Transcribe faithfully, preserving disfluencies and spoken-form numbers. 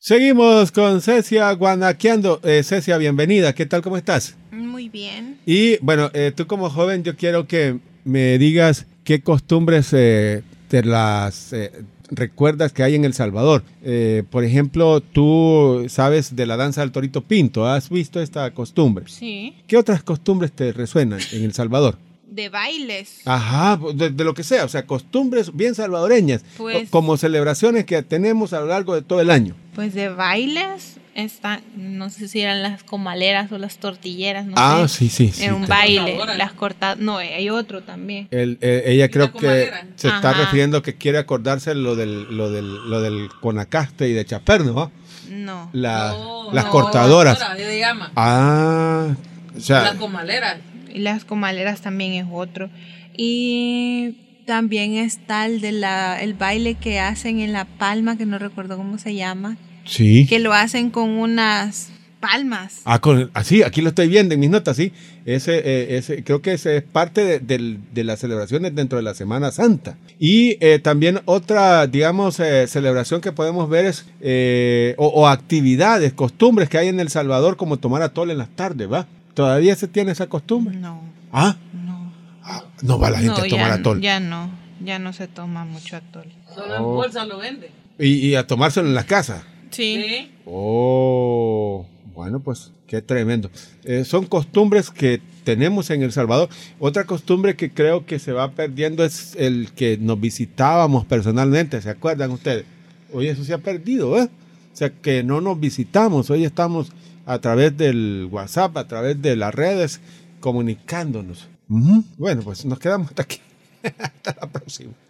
Seguimos con Cecia guanaqueando. Eh, Cecia, bienvenida. ¿Qué tal? ¿Cómo estás? Muy bien. Y bueno, eh, tú como joven, yo quiero que me digas qué costumbres eh, te las eh, recuerdas que hay en El Salvador. Eh, por ejemplo, tú sabes de la danza del Torito Pinto. ¿Has visto esta costumbre? Sí. ¿Qué otras costumbres te resuenan en El Salvador? De bailes. Ajá, de, de lo que sea, o sea, costumbres bien salvadoreñas, Pues- como celebraciones que tenemos a lo largo de todo el año. Pues de bailes están, no sé si eran las comaleras o las tortilleras, no Ah, sé. sí, sí, sí. Era un te- baile, Cortadoras. las cortadas, no, hay otro también. El, eh, ella ¿Y creo la que comadera? se está Ajá. refiriendo que quiere acordarse lo del, lo del, lo del Conacaste y de Chaper, ¿no? No. La- No, las no, cortadoras. cortadora, se llama. Ah, o sea, La comalera. Y las comaleras también es otro. Y también está el de la, el baile que hacen en La Palma, que no recuerdo cómo se llama, sí. que lo hacen con unas palmas. Ah, con, así, aquí lo estoy viendo en mis notas, sí. Ese, eh, ese, creo que ese es parte de, del- de las celebraciones dentro de la Semana Santa. Y eh, también otra, digamos, eh, celebración que podemos ver es, eh, o, o actividades, costumbres que hay en El Salvador, como tomar atole en las tardes, ¿va? ¿Todavía se tiene esa costumbre? No, Ah, no. ah, no va la gente No, a tomar ya, atole. ya no, ya no se toma mucho atole. Solo en Oh. bolsa lo vende. Y, y a tomárselo en la casa. Sí. Oh, bueno, pues qué tremendo. Eh, son costumbres que tenemos en El Salvador. Otra costumbre que creo que se va perdiendo es el que nos visitábamos personalmente. ¿Se acuerdan ustedes? Hoy eso se ha perdido, ¿eh? O sea, que no nos visitamos. Hoy estamos a través del WhatsApp, a través de las redes, comunicándonos. Ujú. Bueno, pues nos quedamos hasta aquí. Hasta la próxima.